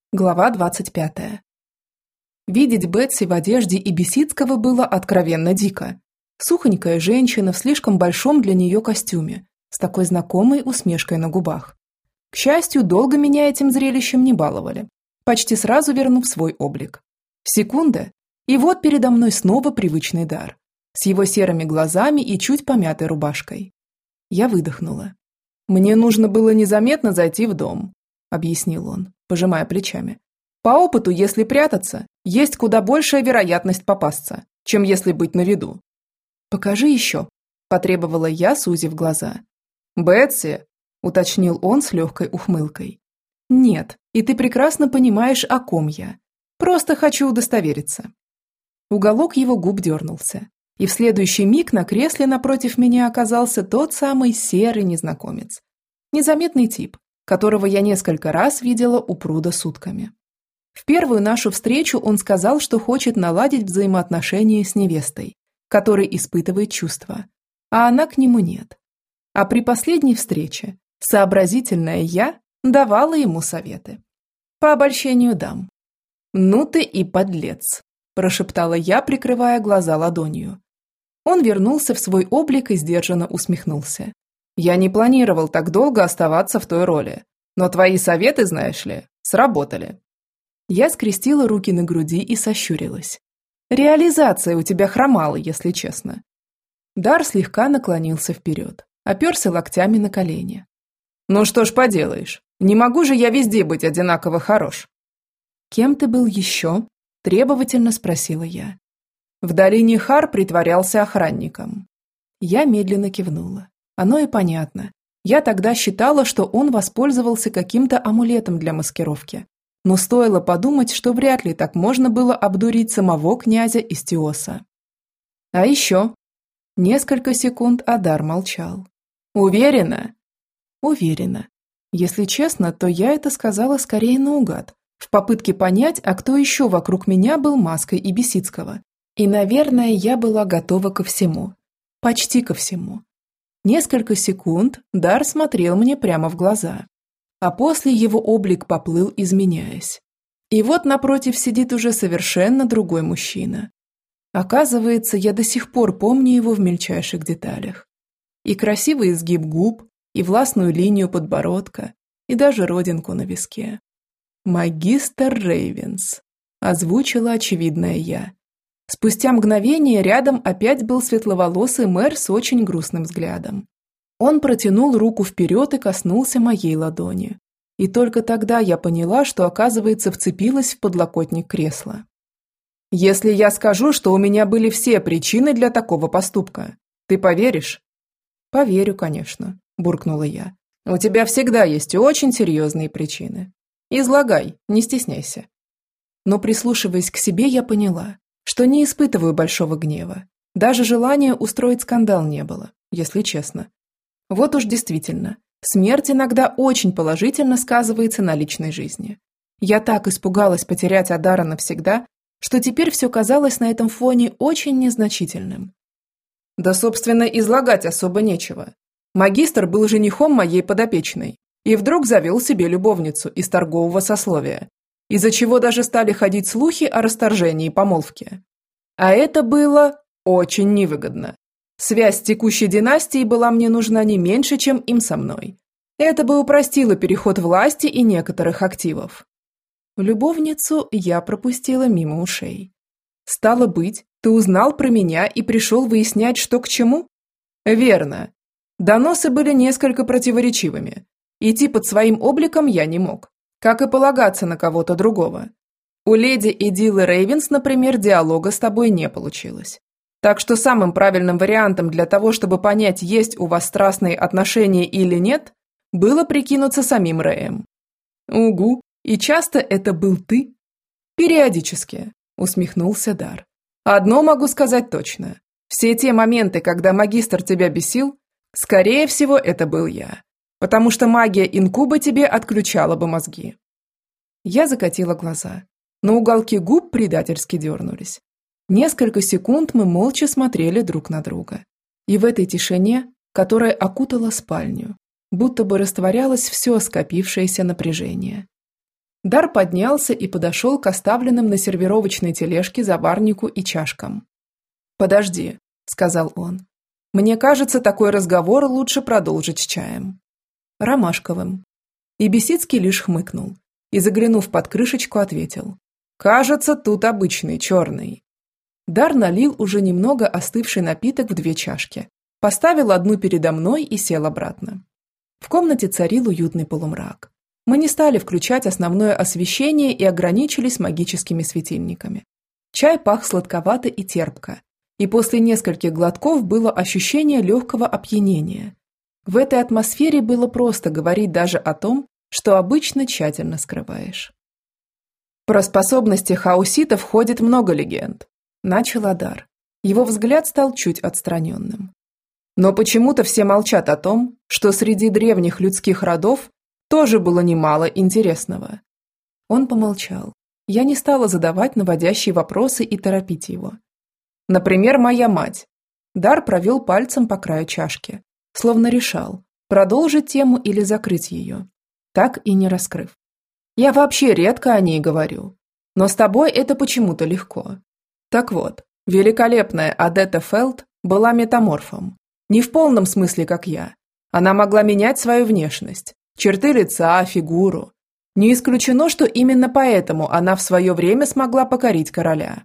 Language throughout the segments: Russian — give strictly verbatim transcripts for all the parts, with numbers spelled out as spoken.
Глава двадцать пятая. Видеть Бетси в одежде и Бесицкого было откровенно дико. Сухонькая женщина в слишком большом для нее костюме, с такой знакомой усмешкой на губах. К счастью, долго меня этим зрелищем не баловали, почти сразу вернув свой облик. Секунда, и вот передо мной снова привычный Дар, с его серыми глазами и чуть помятой рубашкой. Я выдохнула. «Мне нужно было незаметно зайти в дом», — объяснил он, пожимая плечами. «По опыту, если прятаться, есть куда большая вероятность попасться, чем если быть на виду». «Покажи еще», – потребовала я, сузив глаза. «Бетси», – уточнил он с легкой ухмылкой. «Нет, и ты прекрасно понимаешь, о ком я. Просто хочу удостовериться». Уголок его губ дернулся, и в следующий миг на кресле напротив меня оказался тот самый серый незнакомец. Незаметный тип, которого я несколько раз видела у пруда сутками. В первую нашу встречу он сказал, что хочет наладить взаимоотношения с невестой, которой испытывает чувства, а она к нему нет. А при последней встрече сообразительная я давала ему советы. По обольщению дам. «Ну ты и подлец», – прошептала я, прикрывая глаза ладонью. Он вернулся в свой облик и сдержанно усмехнулся. «Я не планировал так долго оставаться в той роли, но твои советы, знаешь ли, сработали». Я скрестила руки на груди и сощурилась. «Реализация у тебя хромала, если честно». Дар слегка наклонился вперед, оперся локтями на колени. «Ну что ж поделаешь, не могу же я везде быть одинаково хорош». «Кем ты был еще?» – требовательно спросила я. «В долине Хар притворялся охранником». Я медленно кивнула. Оно и понятно. Я тогда считала, что он воспользовался каким-то амулетом для маскировки. Но стоило подумать, что вряд ли так можно было обдурить самого князя Истиоса. А еще? Несколько секунд Адар молчал. «Уверена?» «Уверена. Если честно, то я это сказала скорее наугад, в попытке понять, а кто еще вокруг меня был маской и Бесицкого. И, наверное, я была готова ко всему. Почти ко всему». Несколько секунд Дар смотрел мне прямо в глаза, а после его облик поплыл, изменяясь. И вот напротив сидит уже совершенно другой мужчина. Оказывается, я до сих пор помню его в мельчайших деталях. И красивый изгиб губ, и властную линию подбородка, и даже родинку на виске. «Магистр Рейвенс», – озвучила очевидное я. Спустя мгновение рядом опять был светловолосый мэр с очень грустным взглядом. Он протянул руку вперед и коснулся моей ладони. И только тогда я поняла, что, оказывается, вцепилась в подлокотник кресла. «Если я скажу, что у меня были все причины для такого поступка, ты поверишь?» «Поверю, конечно», – буркнула я. «У тебя всегда есть очень серьезные причины. Излагай, не стесняйся». Но, прислушиваясь к себе, я поняла, что не испытываю большого гнева. Даже желания устроить скандал не было, если честно. Вот уж действительно, смерть иногда очень положительно сказывается на личной жизни. Я так испугалась потерять Адара навсегда, что теперь все казалось на этом фоне очень незначительным. Да, собственно, излагать особо нечего. Магистр был женихом моей подопечной и вдруг завел себе любовницу из торгового сословия, из-за чего даже стали ходить слухи о расторжении помолвки. А это было очень невыгодно. Связь с текущей династией была мне нужна не меньше, чем им со мной. Это бы упростило переход власти и некоторых активов. Любовницу я пропустила мимо ушей. «Стало быть, ты узнал про меня и пришел выяснять, что к чему?» «Верно. Доносы были несколько противоречивыми. Идти под своим обликом я не мог. Как и полагаться на кого-то другого. У леди Эдилы Рейвенс, например, диалога с тобой не получилось. Так что самым правильным вариантом для того, чтобы понять, есть у вас страстные отношения или нет, было прикинуться самим Рэем». «Угу, и часто это был ты?» «Периодически», – усмехнулся Дар. «Одно могу сказать точно. Все те моменты, когда магистр тебя бесил, скорее всего, это был я. Потому что магия инкуба тебе отключала бы мозги». Я закатила глаза, но уголки губ предательски дернулись. Несколько секунд мы молча смотрели друг на друга. И в этой тишине, которая окутала спальню, будто бы растворялось все скопившееся напряжение. Дар поднялся и подошел к оставленным на сервировочной тележке заварнику и чашкам. «Подожди», – сказал он. «Мне кажется, такой разговор лучше продолжить с чаем». Ромашковым. И Бесицкий лишь хмыкнул и, заглянув под крышечку, ответил. «Кажется, тут обычный, черный». Дар налил уже немного остывший напиток в две чашки, поставил одну передо мной и сел обратно. В комнате царил уютный полумрак. Мы не стали включать основное освещение и ограничились магическими светильниками. Чай пах сладковато и терпко, и после нескольких глотков было ощущение легкого опьянения. В этой атмосфере было просто говорить даже о том, что обычно тщательно скрываешь. Про способности хауситов ходит много легенд. Начал Адар. Его взгляд стал чуть отстраненным. Но почему-то все молчат о том, что среди древних людских родов тоже было немало интересного. Он помолчал. Я не стала задавать наводящие вопросы и торопить его. Например, моя мать. Дар провел пальцем по краю чашки, словно решал, продолжить тему или закрыть ее, так и не раскрыв. Я вообще редко о ней говорю, но с тобой это почему-то легко. Так вот, великолепная Адетта Фелд была метаморфом. Не в полном смысле, как я. Она могла менять свою внешность, черты лица, фигуру. Не исключено, что именно поэтому она в свое время смогла покорить короля.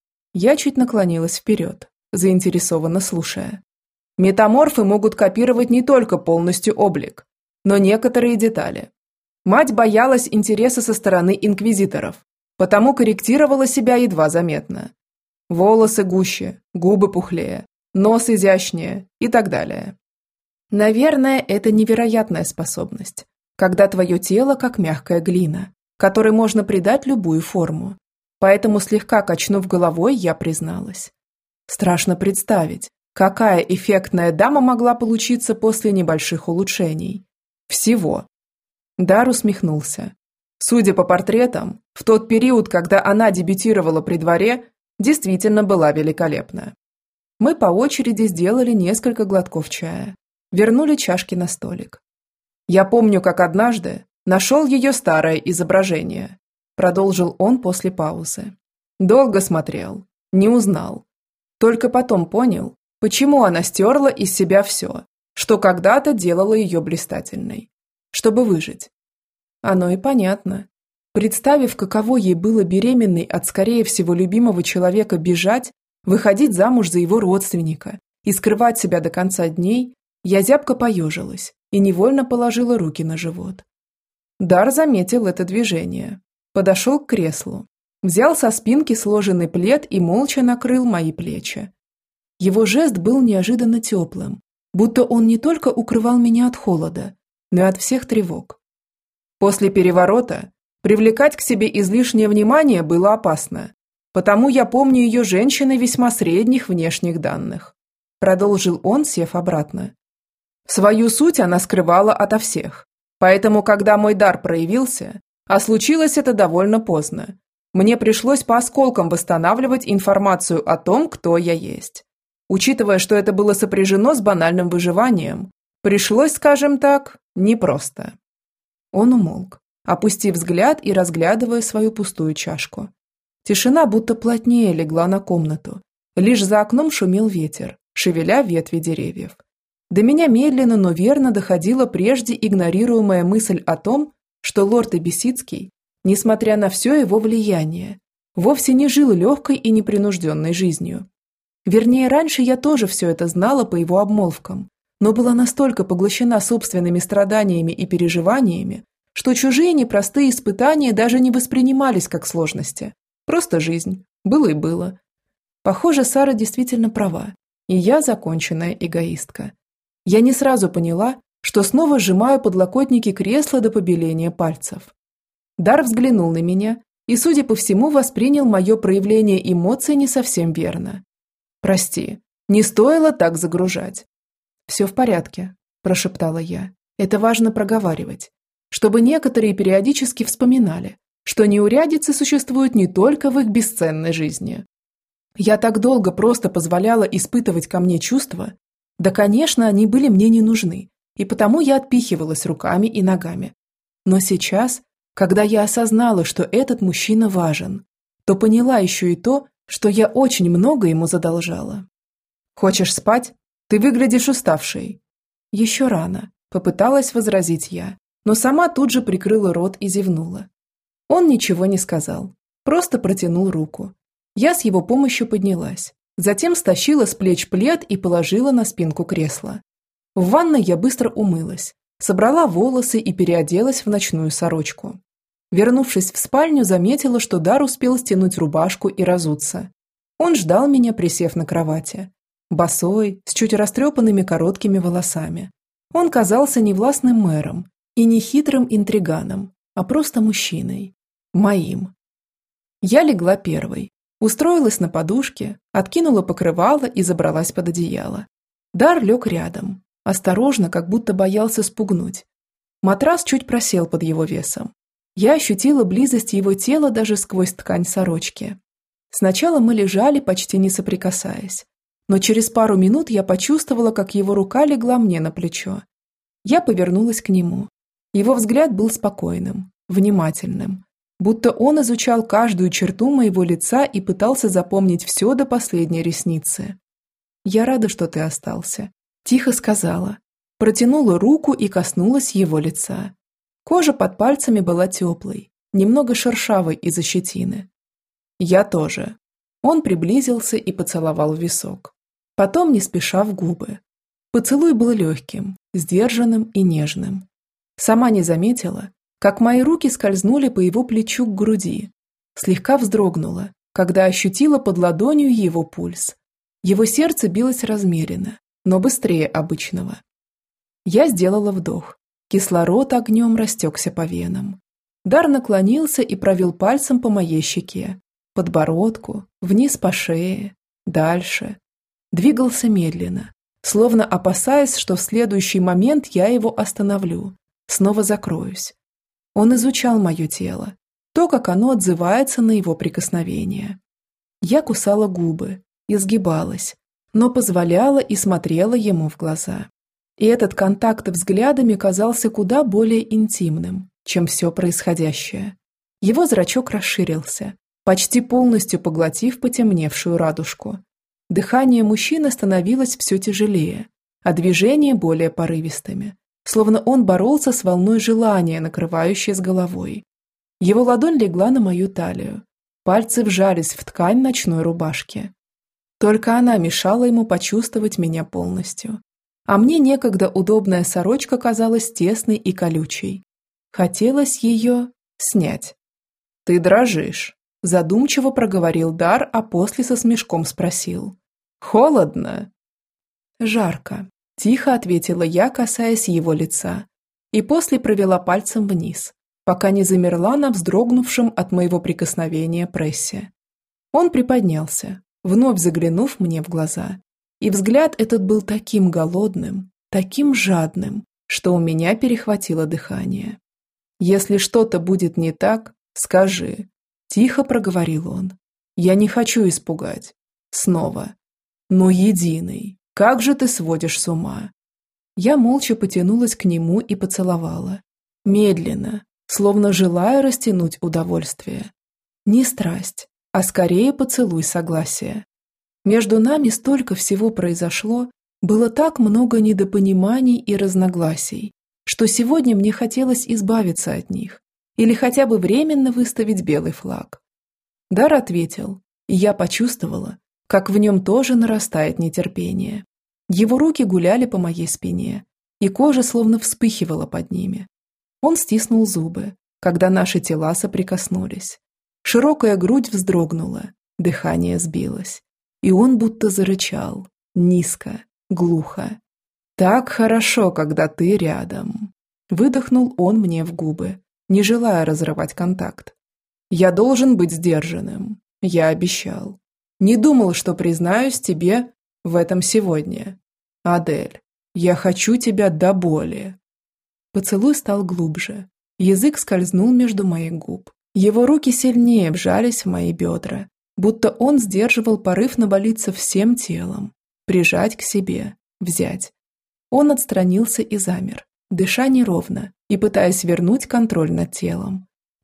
Я чуть наклонилась вперед, заинтересованно слушая. Метаморфы могут копировать не только полностью облик, но некоторые детали. Мать боялась интереса со стороны инквизиторов, потому корректировала себя едва заметно. Волосы гуще, губы пухлее, нос изящнее и так далее. Наверное, это невероятная способность, когда твое тело как мягкая глина, которой можно придать любую форму. Поэтому, слегка качнув головой, я призналась. Страшно представить, какая эффектная дама могла получиться после небольших улучшений. Всего. Дар усмехнулся. Судя по портретам, в тот период, когда она дебютировала при дворе, действительно была великолепна. Мы по очереди сделали несколько глотков чая. Вернули чашки на столик. Я помню, как однажды нашел ее старое изображение. Продолжил он после паузы. Долго смотрел, не узнал. Только потом понял, почему она стерла из себя все, что когда-то делало ее блистательной. Чтобы выжить. Оно и понятно. Представив, каково ей было беременной от, скорее всего, любимого человека бежать, выходить замуж за его родственника и скрывать себя до конца дней, я зябко поежилась и невольно положила руки на живот. Дар заметил это движение. Подошел к креслу, взял со спинки сложенный плед и молча накрыл мои плечи. Его жест был неожиданно теплым, будто он не только укрывал меня от холода, но и от всех тревог. После переворота привлекать к себе излишнее внимание было опасно, потому я помню ее женщиной весьма средних внешних данных. Продолжил он, сев обратно. Свою суть она скрывала ото всех, поэтому, когда мой дар проявился, а случилось это довольно поздно, мне пришлось по осколкам восстанавливать информацию о том, кто я есть. Учитывая, что это было сопряжено с банальным выживанием, пришлось, скажем так, непросто. Он умолк, опустив взгляд и разглядывая свою пустую чашку. Тишина будто плотнее легла на комнату. Лишь за окном шумел ветер, шевеля ветви деревьев. До меня медленно, но верно доходила прежде игнорируемая мысль о том, что лорд Бесицкий, несмотря на все его влияние, вовсе не жил легкой и непринужденной жизнью. Вернее, раньше я тоже все это знала по его обмолвкам, но была настолько поглощена собственными страданиями и переживаниями, что чужие непростые испытания даже не воспринимались как сложности. Просто жизнь. Было и было. Похоже, Сара действительно права, и я законченная эгоистка. Я не сразу поняла, что снова сжимаю подлокотники кресла до побеления пальцев. Дар взглянул на меня и, судя по всему, воспринял мое проявление эмоций не совсем верно. «Прости, не стоило так загружать». «Все в порядке», – прошептала я. «Это важно проговаривать, чтобы некоторые периодически вспоминали, что неурядицы существуют не только в их бесценной жизни. Я так долго просто позволяла испытывать ко мне чувства, да, конечно, они были мне не нужны, и потому я отпихивалась руками и ногами. Но сейчас Когда я осознала, что этот мужчина важен, то поняла еще и то, что я очень много ему задолжала. «Хочешь спать? Ты выглядишь уставшей». «Еще рано», – попыталась возразить я, но сама тут же прикрыла рот и зевнула. Он ничего не сказал, просто протянул руку. Я с его помощью поднялась, затем стащила с плеч плед и положила на спинку кресла. В ванной я быстро умылась, собрала волосы и переоделась в ночную сорочку. Вернувшись в спальню, заметила, что Дар успел стянуть рубашку и разуться. Он ждал меня, присев на кровати. Босой, с чуть растрепанными короткими волосами. Он казался не властным мэром и не хитрым интриганом, а просто мужчиной. Моим. Я легла первой, устроилась на подушке, откинула покрывало и забралась под одеяло. Дар лег рядом, осторожно, как будто боялся спугнуть. Матрас чуть просел под его весом. Я ощутила близость его тела даже сквозь ткань сорочки. Сначала мы лежали, почти не соприкасаясь, но через пару минут я почувствовала, как его рука легла мне на плечо. Я повернулась к нему. Его взгляд был спокойным, внимательным, будто он изучал каждую черту моего лица и пытался запомнить все до последней ресницы. «Я рада, что ты остался», – тихо сказала. Протянула руку и коснулась его лица. Кожа под пальцами была теплой, немного шершавой из-за щетины. «Я тоже». Он приблизился и поцеловал в висок. Потом не спеша в губы. Поцелуй был легким, сдержанным и нежным. Сама не заметила, как мои руки скользнули по его плечу к груди. Слегка вздрогнула, когда ощутила под ладонью его пульс. Его сердце билось размеренно, но быстрее обычного. Я сделала вдох. Кислород огнем растекся по венам. Дар наклонился и провел пальцем по моей щеке, подбородку, вниз по шее, дальше. Двигался медленно, словно опасаясь, что в следующий момент я его остановлю, снова закроюсь. Он изучал мое тело, то, как оно отзывается на его прикосновение. Я кусала губы, изгибалась, но позволяла и смотрела ему в глаза. И этот контакт взглядами казался куда более интимным, чем все происходящее. Его зрачок расширился, почти полностью поглотив потемневшую радужку. Дыхание мужчины становилось все тяжелее, а движения более порывистыми, словно он боролся с волной желания, накрывающей с головой. Его ладонь легла на мою талию, пальцы вжались в ткань ночной рубашки. Только она мешала ему почувствовать меня полностью. А мне некогда удобная сорочка казалась тесной и колючей. Хотелось ее снять. «Ты дрожишь», – задумчиво проговорил Дар, а после со смешком спросил. «Холодно?» «Жарко», – тихо ответила я, касаясь его лица, и после провела пальцем вниз, пока не замерла на вздрогнувшем от моего прикосновения прессе. Он приподнялся, вновь заглянув мне в глаза. И взгляд этот был таким голодным, таким жадным, что у меня перехватило дыхание. «Если что-то будет не так, скажи», – тихо проговорил он. «Я не хочу испугать. Снова. Но единый, как же ты сводишь с ума?» Я молча потянулась к нему и поцеловала. Медленно, словно желая растянуть удовольствие. Не страсть, а скорее поцелуй согласия. Между нами столько всего произошло, было так много недопониманий и разногласий, что сегодня мне хотелось избавиться от них или хотя бы временно выставить белый флаг. Дар ответил, и я почувствовала, как в нем тоже нарастает нетерпение. Его руки гуляли по моей спине, и кожа словно вспыхивала под ними. Он стиснул зубы, когда наши тела соприкоснулись. Широкая грудь вздрогнула, дыхание сбилось. И он будто зарычал, низко, глухо. «Так хорошо, когда ты рядом», – выдохнул он мне в губы, не желая разрывать контакт. «Я должен быть сдержанным, я обещал. Не думал, что признаюсь тебе в этом сегодня. Адель, я хочу тебя до боли». Поцелуй стал глубже, язык скользнул между моих губ, его руки сильнее вжались в мои бедра, будто он сдерживал порыв навалиться всем телом, прижать к себе, взять. Он отстранился и замер, дыша неровно и пытаясь вернуть контроль над телом.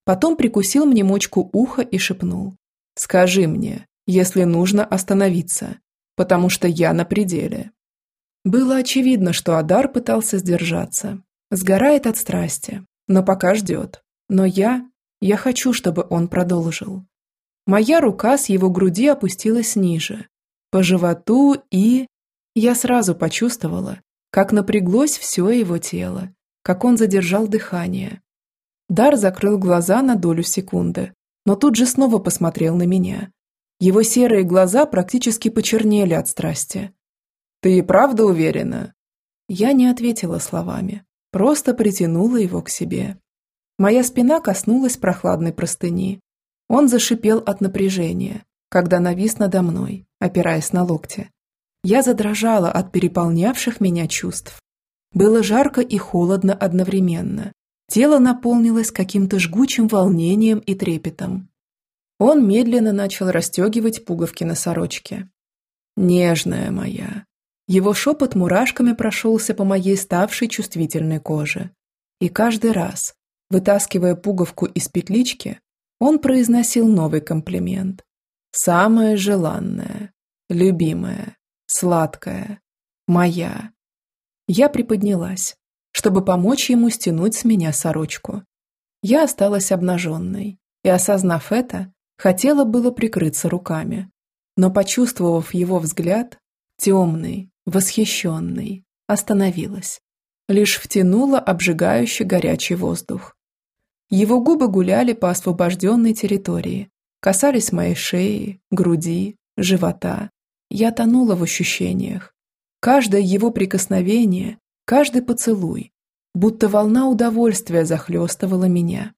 Потом прикусил мне мочку уха и шепнул: «Скажи мне, если нужно остановиться, потому что я на пределе». Было очевидно, что Адар пытался сдержаться. Сгорает от страсти, но пока ждет. Но я... я хочу, чтобы он продолжил. Моя рука с его груди опустилась ниже, по животу, и... я сразу почувствовала, как напряглось все его тело, как он задержал дыхание. Дар закрыл глаза на долю секунды, но тут же снова посмотрел на меня. Его серые глаза практически почернели от страсти. «Ты и правда уверена?» Я не ответила словами, просто притянула его к себе. Моя спина коснулась прохладной простыни. Он зашипел от напряжения, когда навис надо мной, опираясь на локти. Я задрожала от переполнявших меня чувств. Было жарко и холодно одновременно. Тело наполнилось каким-то жгучим волнением и трепетом. Он медленно начал расстегивать пуговки на сорочке. «Нежная моя». Его шепот мурашками прошелся по моей ставшей чувствительной коже. И каждый раз, вытаскивая пуговку из петлички, он произносил новый комплимент. «Самая желанная, любимая, сладкая, моя». Я приподнялась, чтобы помочь ему стянуть с меня сорочку. Я осталась обнаженной, и, осознав это, хотела было прикрыться руками. Но, почувствовав его взгляд, темный, восхищенный, остановилась. Лишь втянула обжигающий горячий воздух. Его губы гуляли по освобожденной территории, касались моей шеи, груди, живота. Я тонула в ощущениях. Каждое его прикосновение, каждый поцелуй, будто волна удовольствия захлестывала меня.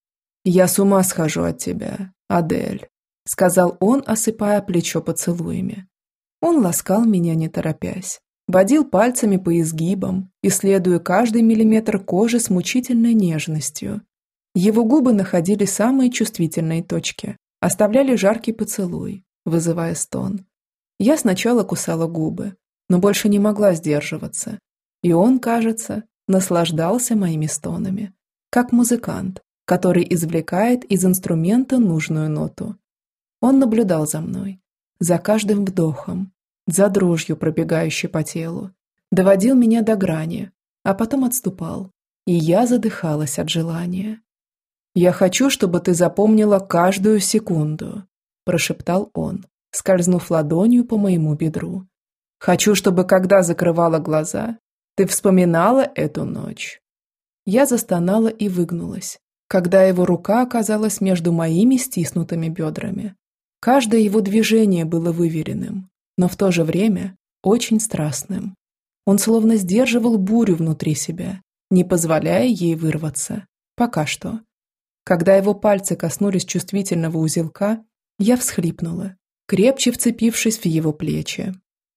«Я с ума схожу от тебя, Адель», — сказал он, осыпая плечо поцелуями. Он ласкал меня не торопясь, водил пальцами по изгибам, исследуя каждый миллиметр кожи с мучительной нежностью. Его губы находили самые чувствительные точки, оставляли жаркий поцелуй, вызывая стон. Я сначала кусала губы, но больше не могла сдерживаться. И он, кажется, наслаждался моими стонами, как музыкант, который извлекает из инструмента нужную ноту. Он наблюдал за мной, за каждым вдохом, за дрожью, пробегающей по телу, доводил меня до грани, а потом отступал, и я задыхалась от желания. «Я хочу, чтобы ты запомнила каждую секунду», – прошептал он, скользнув ладонью по моему бедру. «Хочу, чтобы, когда закрывала глаза, ты вспоминала эту ночь». Я застонала и выгнулась, когда его рука оказалась между моими стиснутыми бедрами. Каждое его движение было выверенным, но в то же время очень страстным. Он словно сдерживал бурю внутри себя, не позволяя ей вырваться. Пока что. Когда его пальцы коснулись чувствительного узелка, я всхлипнула, крепче вцепившись в его плечи.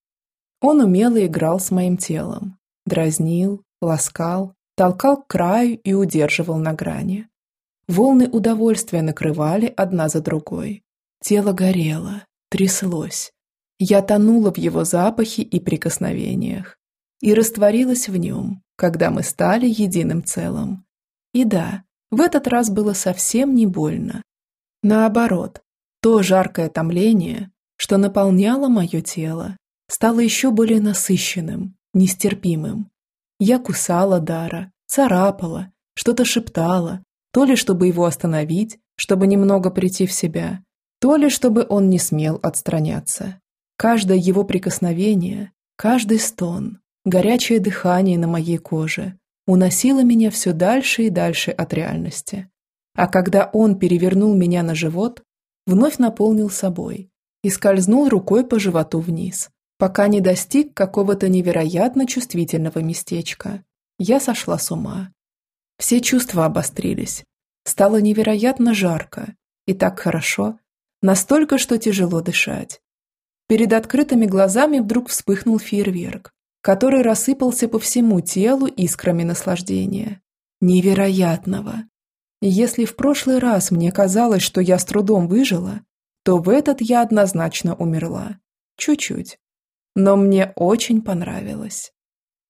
Он умело играл с моим телом, дразнил, ласкал, толкал к краю и удерживал на грани. Волны удовольствия накрывали одна за другой. Тело горело, тряслось. Я тонула в его запахе и прикосновениях и растворилась в нем, когда мы стали единым целым. И да, в этот раз было совсем не больно. Наоборот, то жаркое томление, что наполняло мое тело, стало еще более насыщенным, нестерпимым. Я кусала Дара, царапала, что-то шептала, то ли чтобы его остановить, чтобы немного прийти в себя, то ли чтобы он не смел отстраняться. Каждое его прикосновение, каждый стон, горячее дыхание на моей коже уносило меня все дальше и дальше от реальности. А когда он перевернул меня на живот, вновь наполнил собой и скользнул рукой по животу вниз, пока не достиг какого-то невероятно чувствительного местечка. Я сошла с ума. Все чувства обострились. Стало невероятно жарко и так хорошо, настолько, что тяжело дышать. Перед открытыми глазами вдруг вспыхнул фейерверк, который рассыпался по всему телу искрами наслаждения. Невероятного. Если в прошлый раз мне казалось, что я с трудом выжила, то в этот я однозначно умерла. Чуть-чуть. Но мне очень понравилось.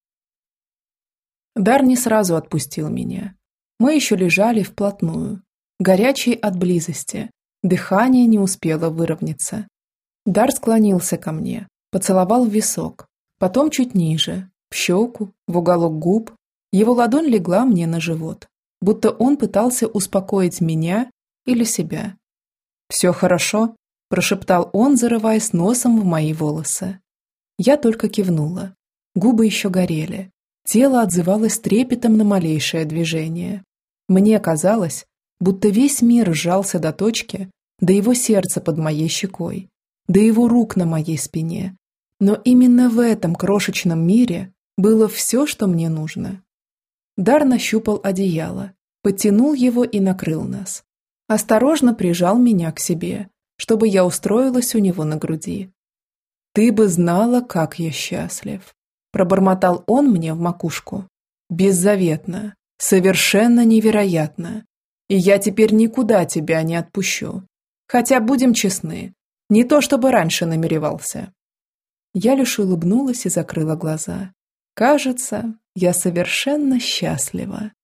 Дар не сразу отпустил меня. Мы еще лежали вплотную. горячий от близости. Дыхание не успело выровняться. Дар склонился ко мне, поцеловал в висок, потом чуть ниже, в щеку, в уголок губ. Его ладонь легла мне на живот, будто он пытался успокоить меня или себя. «Все хорошо?» – прошептал он, зарываясь носом в мои волосы. Я только кивнула. Губы еще горели. Тело отзывалось трепетом на малейшее движение. Мне казалось, будто весь мир сжался до точки, до его сердца под моей щекой, до его рук на моей спине. Но именно в этом крошечном мире было все, что мне нужно. Дар нащупал одеяло, подтянул его и накрыл нас. Осторожно прижал меня к себе, чтобы я устроилась у него на груди. «Ты бы знала, как я счастлив», – пробормотал он мне в макушку. «Беззаветно, совершенно невероятно. И я теперь никуда тебя не отпущу. Хотя, будем честны, не то чтобы раньше намеревался». Я лишь улыбнулась и закрыла глаза. Кажется, я совершенно счастлива.